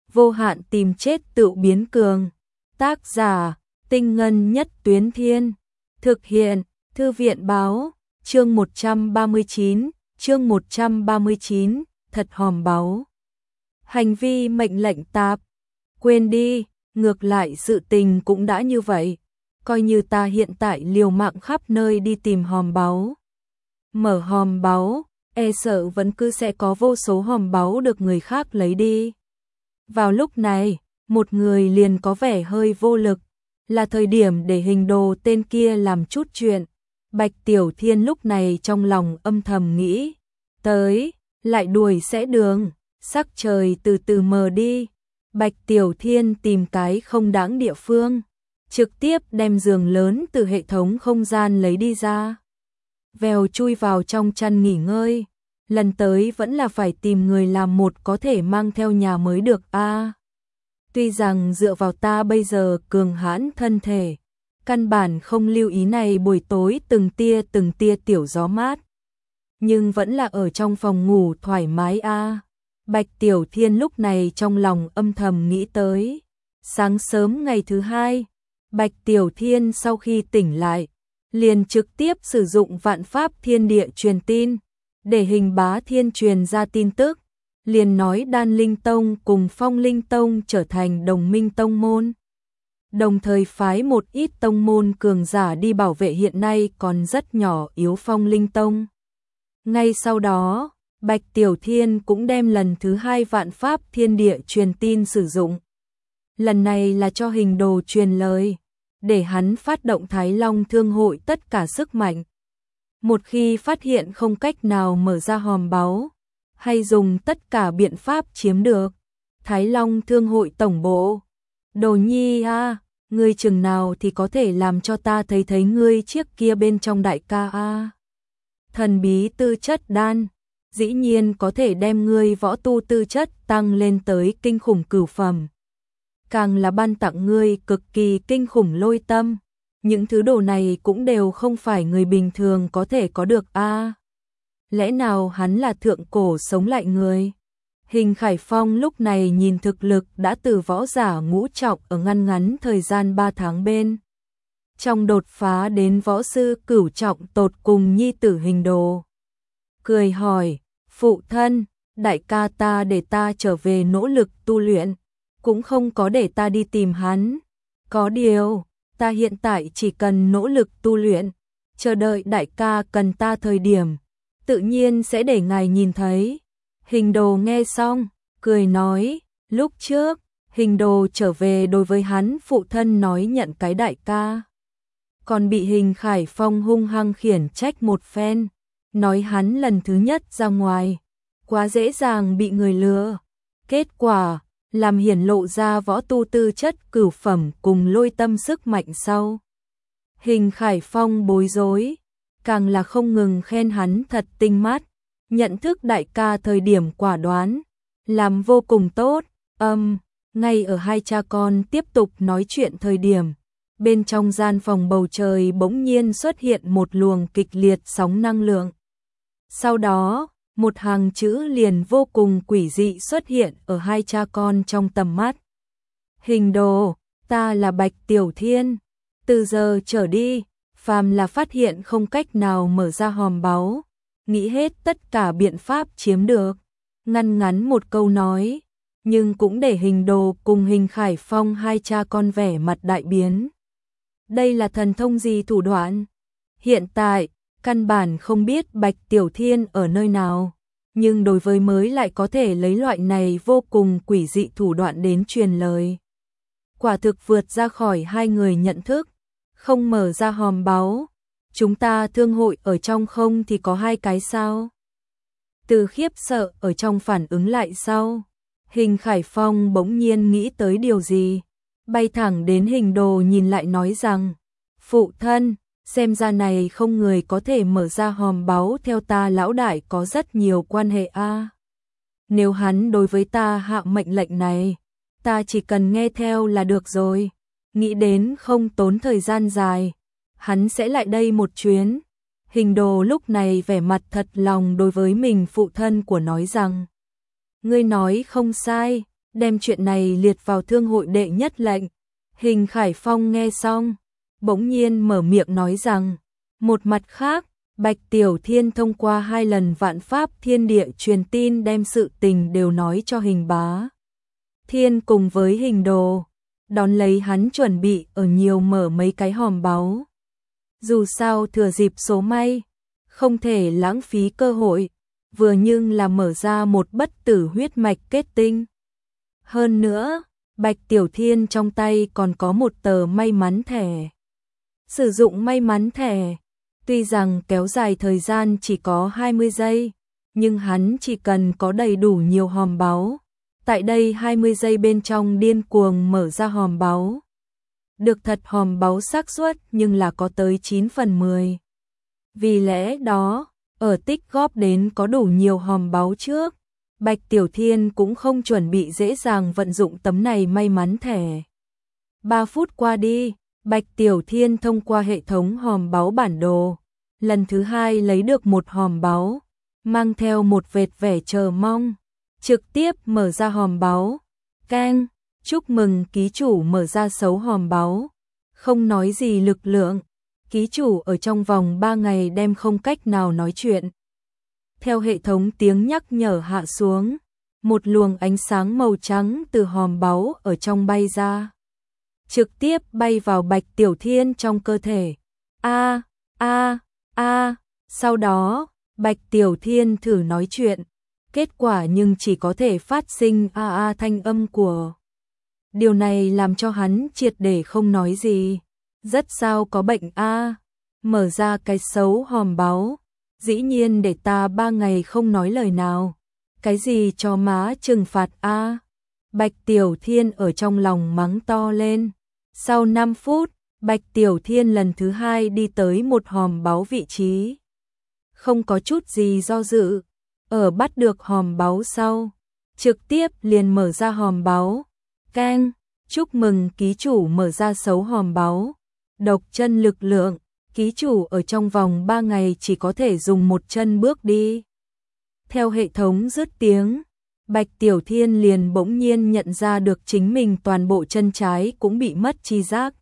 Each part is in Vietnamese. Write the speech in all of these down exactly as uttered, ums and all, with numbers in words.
vô hạn tìm chết tự biến cường. Tác giả, Tinh Ngân Nhất Tuyến Thiên. Thực hiện, Thư viện Báo. Chương một trăm ba mươi chín, chương một trăm ba mươi chín, thật hòm báu. Hành vi mệnh lệnh tạp. Quên đi, ngược lại sự tình cũng đã như vậy. Coi như ta hiện tại liều mạng khắp nơi đi tìm hòm báu. Mở hòm báu, e sợ vẫn cứ sẽ có vô số hòm báu được người khác lấy đi. Vào lúc này, một người liền có vẻ hơi vô lực, là thời điểm để Hình Đồ tên kia làm chút chuyện. Bạch Tiểu Thiên lúc này trong lòng âm thầm nghĩ, tới, lại đuổi sẽ đường, sắc trời từ từ mờ đi. Bạch Tiểu Thiên tìm cái không đáng địa phương, trực tiếp đem giường lớn từ hệ thống không gian lấy đi ra. Vèo chui vào trong chăn nghỉ ngơi, lần tới vẫn là phải tìm người làm một có thể mang theo nhà mới được a. À, tuy rằng dựa vào ta bây giờ cường hãn thân thể, căn bản không lưu ý này buổi tối từng tia từng tia tiểu gió mát, nhưng vẫn là ở trong phòng ngủ thoải mái a. À. Bạch Tiểu Thiên lúc này trong lòng âm thầm nghĩ tới. Sáng sớm ngày thứ hai, Bạch Tiểu Thiên sau khi tỉnh lại, liền trực tiếp sử dụng vạn pháp thiên địa truyền tin, để Hình Bá Thiên truyền ra tin tức, liền nói Đan Linh Tông cùng Phong Linh Tông trở thành đồng minh tông môn. Đồng thời phái một ít tông môn cường giả đi bảo vệ hiện nay còn rất nhỏ yếu Phong Linh Tông. Ngay sau đó, Bạch Tiểu Thiên cũng đem lần thứ hai vạn pháp thiên địa truyền tin sử dụng. Lần này là cho Hình Đồ truyền lời, để hắn phát động Thái Long Thương hội tất cả sức mạnh. Một khi phát hiện không cách nào mở ra hòm báu, hay dùng tất cả biện pháp chiếm được Thái Long Thương hội tổng bộ. Đồ Nhi a, à, ngươi chừng nào thì có thể làm cho ta thấy thấy ngươi chiếc kia bên trong đại ca a. À. Thần bí tư chất đan, dĩ nhiên có thể đem ngươi võ tu tư chất tăng lên tới kinh khủng cửu phẩm. Càng là ban tặng ngươi cực kỳ kinh khủng lôi tâm, những thứ đồ này cũng đều không phải người bình thường có thể có được a. À, lẽ nào hắn là thượng cổ sống lại người? Hình Khải Phong lúc này nhìn thực lực đã từ võ giả ngũ trọng ở ngăn ngắn thời gian ba tháng bên trong đột phá đến võ sư cửu trọng tột cùng nhi tử Hình Đồ. Cười hỏi, phụ thân, đại ca ta để ta trở về nỗ lực tu luyện, cũng không có để ta đi tìm hắn. Có điều, ta hiện tại chỉ cần nỗ lực tu luyện, chờ đợi đại ca cần ta thời điểm, tự nhiên sẽ để ngài nhìn thấy. Hình Đồ nghe xong, cười nói, lúc trước, Hình Đồ trở về đối với hắn phụ thân nói nhận cái đại ca. Còn bị Hình Khải Phong hung hăng khiển trách một phen, nói hắn lần thứ nhất ra ngoài, quá dễ dàng bị người lừa. Kết quả, làm hiển lộ ra võ tu tư chất cửu phẩm cùng lôi tâm sức mạnh sau. Hình Khải Phong bối rối, càng là không ngừng khen hắn thật tinh mắt, nhận thức đại ca thời điểm quả đoán, làm vô cùng tốt. Âm, um, ngay ở hai cha con tiếp tục nói chuyện thời điểm, bên trong gian phòng bầu trời bỗng nhiên xuất hiện một luồng kịch liệt sóng năng lượng. Sau đó, một hàng chữ liền vô cùng quỷ dị xuất hiện ở hai cha con trong tầm mắt. Hình Đồ, ta là Bạch Tiểu Thiên, từ giờ trở đi, phàm là phát hiện không cách nào mở ra hòm báu, nghĩ hết tất cả biện pháp chiếm được. Ngăn ngắn một câu nói, nhưng cũng để Hình Đồ cùng Hình Khải Phong hai cha con vẻ mặt đại biến. Đây là thần thông gì thủ đoạn? Hiện tại, căn bản không biết Bạch Tiểu Thiên ở nơi nào, nhưng đối với mới lại có thể lấy loại này vô cùng quỷ dị thủ đoạn đến truyền lời. Quả thực vượt ra khỏi hai người nhận thức, không mở ra hòm báu. Chúng ta thương hội ở trong không thì có hai cái sao? Từ khiếp sợ ở trong phản ứng lại sau, Hình Khải Phong bỗng nhiên nghĩ tới điều gì, bay thẳng đến Hình Đồ nhìn lại nói rằng, phụ thân, xem ra này không người có thể mở ra hòm báu theo ta lão đại có rất nhiều quan hệ a. À, nếu hắn đối với ta hạ mệnh lệnh này, ta chỉ cần nghe theo là được rồi. Nghĩ đến không tốn thời gian dài, hắn sẽ lại đây một chuyến. Hình Đồ lúc này vẻ mặt thật lòng đối với mình phụ thân của nói rằng, ngươi nói không sai, đem chuyện này liệt vào thương hội đệ nhất lệnh. Hình Khải Phong nghe xong, bỗng nhiên mở miệng nói rằng, một mặt khác, Bạch Tiểu Thiên thông qua hai lần vạn pháp thiên địa truyền tin đem sự tình đều nói cho Hình Bá Thiên cùng với Hình Đồ, đón lấy hắn chuẩn bị ở nhiều mở mấy cái hòm báu. Dù sao thừa dịp số may, không thể lãng phí cơ hội, vừa nhưng là mở ra một bất tử huyết mạch kết tinh. Hơn nữa, Bạch Tiểu Thiên trong tay còn có một tờ may mắn thẻ. Sử dụng may mắn thẻ, tuy rằng kéo dài thời gian chỉ có hai mươi giây, nhưng hắn chỉ cần có đầy đủ nhiều hòm báu. Tại đây hai mươi giây bên trong điên cuồng mở ra hòm báu. Được thật hòm báu xác suất nhưng là có tới chín phần mười. Vì lẽ đó, ở tích góp đến có đủ nhiều hòm báu trước, Bạch Tiểu Thiên cũng không chuẩn bị dễ dàng vận dụng tấm này may mắn thẻ. ba phút qua đi, Bạch Tiểu Thiên thông qua hệ thống hòm báu bản đồ, lần thứ hai lấy được một hòm báu, mang theo một vệt vẻ chờ mong, trực tiếp mở ra hòm báu. Keng, chúc mừng ký chủ mở ra sáu hòm báu. Không nói gì lực lượng, ký chủ ở trong vòng ba ngày đem không cách nào nói chuyện. Theo hệ thống tiếng nhắc nhở hạ xuống, một luồng ánh sáng màu trắng từ hòm báu ở trong bay ra, trực tiếp bay vào Bạch Tiểu Thiên trong cơ thể. A, a, a, sau đó, Bạch Tiểu Thiên thử nói chuyện, kết quả nhưng chỉ có thể phát sinh a a thanh âm của. Điều này làm cho hắn triệt để không nói gì. Rất sao có bệnh a, mở ra cái xấu hòm báu, dĩ nhiên để ta ba ngày không nói lời nào. Cái gì cho má trừng phạt a? Bạch Tiểu Thiên ở trong lòng mắng to lên. Sau năm phút, Bạch Tiểu Thiên lần thứ hai đi tới một hòm báu vị trí. Không có chút gì do dự, ở bắt được hòm báu sau, trực tiếp liền mở ra hòm báu. Keng, chúc mừng ký chủ mở ra sáu hòm báu. Độc chân lực lượng, ký chủ ở trong vòng ba ngày chỉ có thể dùng một chân bước đi. Theo hệ thống dứt tiếng, Bạch Tiểu Thiên liền bỗng nhiên nhận ra được chính mình toàn bộ chân trái cũng bị mất chi giác.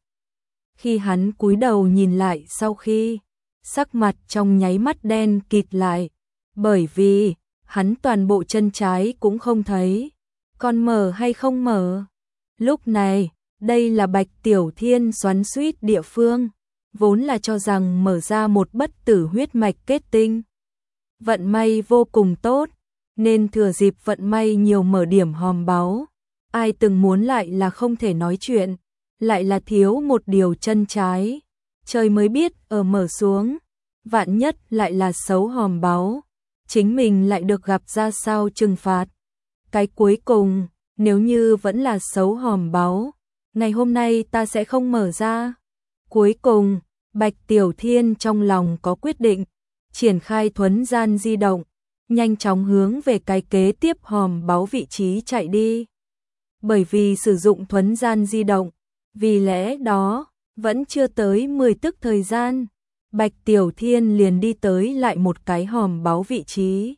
Khi hắn cúi đầu nhìn lại sau khi, sắc mặt trong nháy mắt đen kịt lại, bởi vì hắn toàn bộ chân trái cũng không thấy, còn mở hay không mở. Lúc này, đây là Bạch Tiểu Thiên xoắn xuýt địa phương, vốn là cho rằng mở ra một bất tử huyết mạch kết tinh. Vận may vô cùng tốt, nên thừa dịp vận may nhiều mở điểm hòm báu. Ai từng muốn lại là không thể nói chuyện, lại là thiếu một điều chân trái. Trời mới biết ở mở xuống, vạn nhất lại là xấu hòm báu, chính mình lại được gặp ra sao trừng phạt. Cái cuối cùng, nếu như vẫn là xấu hòm báu, ngày hôm nay ta sẽ không mở ra. Cuối cùng, Bạch Tiểu Thiên trong lòng có quyết định, triển khai thuấn gian di động, nhanh chóng hướng về cái kế tiếp hòm báu vị trí chạy đi. Bởi vì sử dụng thuấn gian di động, vì lẽ đó, vẫn chưa tới mười tức thời gian, Bạch Tiểu Thiên liền đi tới lại một cái hòm báu vị trí.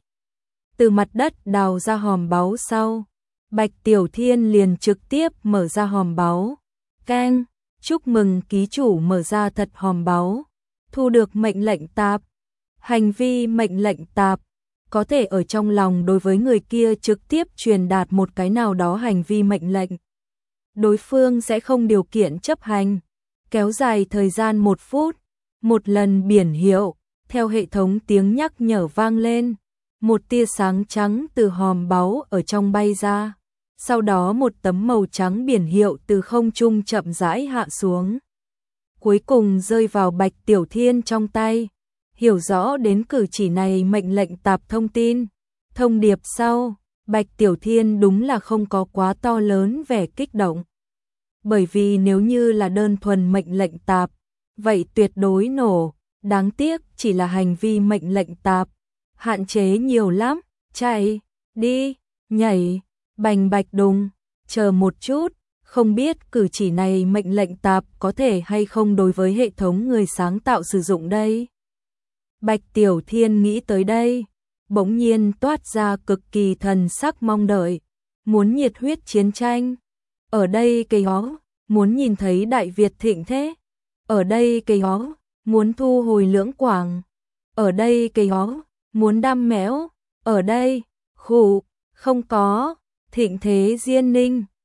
Từ mặt đất đào ra hòm báu sau, Bạch Tiểu Thiên liền trực tiếp mở ra hòm báu. Keng, chúc mừng ký chủ mở ra thật hòm báu, thu được mệnh lệnh tạp. Hành vi mệnh lệnh tạp, có thể ở trong lòng đối với người kia trực tiếp truyền đạt một cái nào đó hành vi mệnh lệnh. Đối phương sẽ không điều kiện chấp hành, kéo dài thời gian một phút, một lần biển hiệu, theo hệ thống tiếng nhắc nhở vang lên, một tia sáng trắng từ hòm báu ở trong bay ra, sau đó một tấm màu trắng biển hiệu từ không trung chậm rãi hạ xuống. Cuối cùng rơi vào Bạch Tiểu Thiên trong tay. Hiểu rõ đến cử chỉ này mệnh lệnh tạp thông tin, thông điệp sau, Bạch Tiểu Thiên đúng là không có quá to lớn vẻ kích động. Bởi vì nếu như là đơn thuần mệnh lệnh tạp, vậy tuyệt đối nổ, đáng tiếc chỉ là hành vi mệnh lệnh tạp, hạn chế nhiều lắm, chạy, đi, nhảy, bành bạch đùng, chờ một chút, không biết cử chỉ này mệnh lệnh tạp có thể hay không đối với hệ thống người sáng tạo sử dụng đây. Bạch Tiểu Thiên nghĩ tới đây, bỗng nhiên toát ra cực kỳ thần sắc mong đợi, muốn nhiệt huyết chiến tranh. Ở đây cây ó, muốn nhìn thấy Đại Việt thịnh thế. Ở đây cây ó, muốn thu hồi Lưỡng Quảng. Ở đây cây ó, muốn đam mẽo. Ở đây, khụ, không có, thịnh thế Diên Ninh.